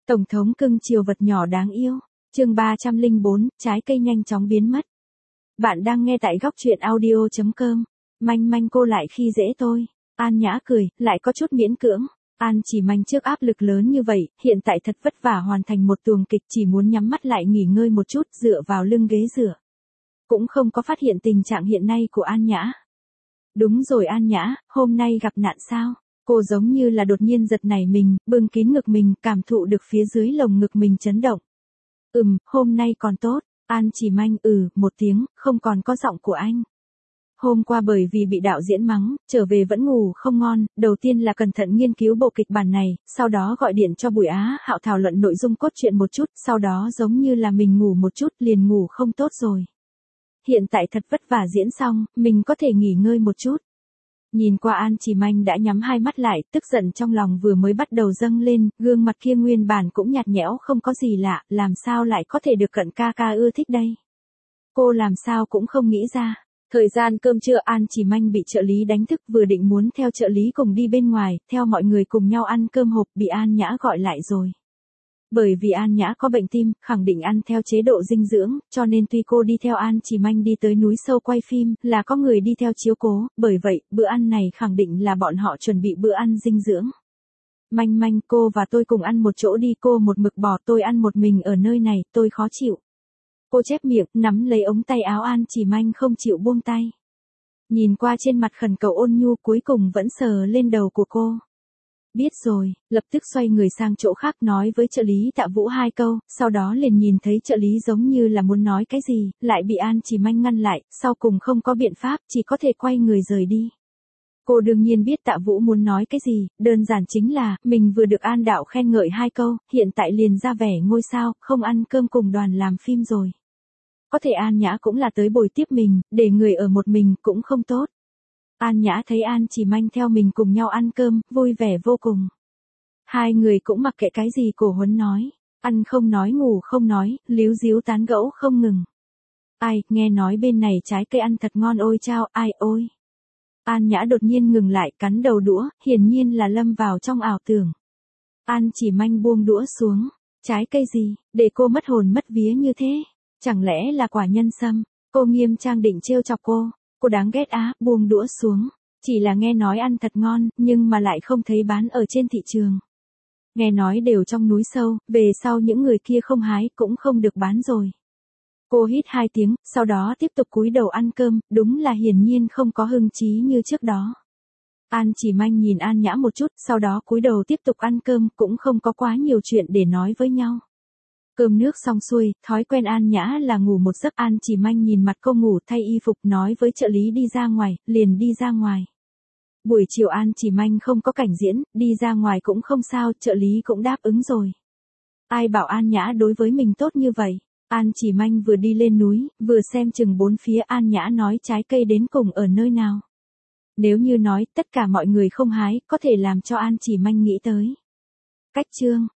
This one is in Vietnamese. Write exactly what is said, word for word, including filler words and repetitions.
Tổng thống cưng chiều vật nhỏ đáng yêu. Chương ba trăm lẻ bốn, trái cây nhanh chóng biến mất. Bạn đang nghe tại góc truyện audio chấm com. Manh manh cô lại khi dễ tôi. An Nhã cười, lại có chút miễn cưỡng. An Chỉ Manh trước áp lực lớn như vậy, hiện tại thật vất vả hoàn thành một tuồng kịch, chỉ muốn nhắm mắt lại nghỉ ngơi một chút, dựa vào lưng ghế dựa. Cũng không có phát hiện tình trạng hiện nay của An Nhã. Đúng rồi An Nhã, hôm nay gặp nạn sao? Cô giống như là đột nhiên giật nảy mình, bưng kín ngực mình, cảm thụ được phía dưới lồng ngực mình chấn động. Ừm, hôm nay còn tốt. An Chỉ Manh ừ, một tiếng, không còn có giọng của anh. Hôm qua bởi vì bị đạo diễn mắng, trở về vẫn ngủ không ngon, đầu tiên là cẩn thận nghiên cứu bộ kịch bản này, sau đó gọi điện cho Bùi Á Hạo thảo luận nội dung cốt truyện một chút, sau đó giống như là mình ngủ một chút liền ngủ không tốt rồi. Hiện tại thật vất vả diễn xong, mình có thể nghỉ ngơi một chút. Nhìn qua An Chỉ Manh đã nhắm hai mắt lại, tức giận trong lòng vừa mới bắt đầu dâng lên, gương mặt kia nguyên bản cũng nhạt nhẽo không có gì lạ, làm sao lại có thể được cận ca ca ưa thích đây. Cô làm sao cũng không nghĩ ra. Thời gian cơm trưa An Chỉ Manh bị trợ lý đánh thức, vừa định muốn theo trợ lý cùng đi bên ngoài, theo mọi người cùng nhau ăn cơm hộp, bị An Nhã gọi lại rồi. Bởi vì An Nhã có bệnh tim, khẳng định ăn theo chế độ dinh dưỡng, cho nên tuy cô đi theo An Chỉ Manh đi tới núi sâu quay phim, là có người đi theo chiếu cố, bởi vậy, bữa ăn này khẳng định là bọn họ chuẩn bị bữa ăn dinh dưỡng. Manh manh, cô và tôi cùng ăn một chỗ đi, cô một mực bỏ tôi ăn một mình ở nơi này, tôi khó chịu. Cô chép miệng, nắm lấy ống tay áo An Chỉ Manh không chịu buông tay. Nhìn qua trên mặt khẩn cầu ôn nhu, cuối cùng vẫn sờ lên đầu của cô. Biết rồi, lập tức xoay người sang chỗ khác nói với trợ lý Tạ Vũ hai câu, sau đó liền nhìn thấy trợ lý giống như là muốn nói cái gì, lại bị An Chỉ Manh ngăn lại, sau cùng không có biện pháp, chỉ có thể quay người rời đi. Cô đương nhiên biết Tạ Vũ muốn nói cái gì, đơn giản chính là, mình vừa được An đạo khen ngợi hai câu, hiện tại liền ra vẻ ngôi sao, không ăn cơm cùng đoàn làm phim rồi. Có thể An Nhã cũng là tới bồi tiếp mình, để người ở một mình cũng không tốt. An Nhã thấy An Chỉ Manh theo mình cùng nhau ăn cơm, vui vẻ vô cùng. Hai người cũng mặc kệ cái gì Cổ Huấn nói, ăn không nói ngủ không nói, líu díu tán gẫu không ngừng. Ai, nghe nói bên này trái cây ăn thật ngon ôi chao, ai ôi. An Nhã đột nhiên ngừng lại, cắn đầu đũa, hiển nhiên là lâm vào trong ảo tưởng. An Chỉ Manh buông đũa xuống, trái cây gì, để cô mất hồn mất vía như thế, chẳng lẽ là quả nhân sâm, cô nghiêm trang định trêu chọc cô. Cô đáng ghét á, buông đũa xuống. Chỉ là nghe nói ăn thật ngon, nhưng mà lại không thấy bán ở trên thị trường. Nghe nói đều trong núi sâu, về sau những người kia không hái cũng không được bán rồi. Cô hít hai tiếng, sau đó tiếp tục cúi đầu ăn cơm, đúng là hiển nhiên không có hưng trí như trước đó. An Chỉ Manh nhìn An Nhã một chút, sau đó cúi đầu tiếp tục ăn cơm, cũng không có quá nhiều chuyện để nói với nhau. Cơm nước xong xuôi, thói quen An Nhã là ngủ một giấc. An Chỉ Manh nhìn mặt cô ngủ, thay y phục, nói với trợ lý đi ra ngoài, liền đi ra ngoài. Buổi chiều An Chỉ Manh không có cảnh diễn, đi ra ngoài cũng không sao, trợ lý cũng đáp ứng rồi. Ai bảo An Nhã đối với mình tốt như vậy. An Chỉ Manh vừa đi lên núi, vừa xem chừng bốn phía. An Nhã nói trái cây đến cùng ở nơi nào. Nếu như nói tất cả mọi người không hái, có thể làm cho An Chỉ Manh nghĩ tới. Cách chương.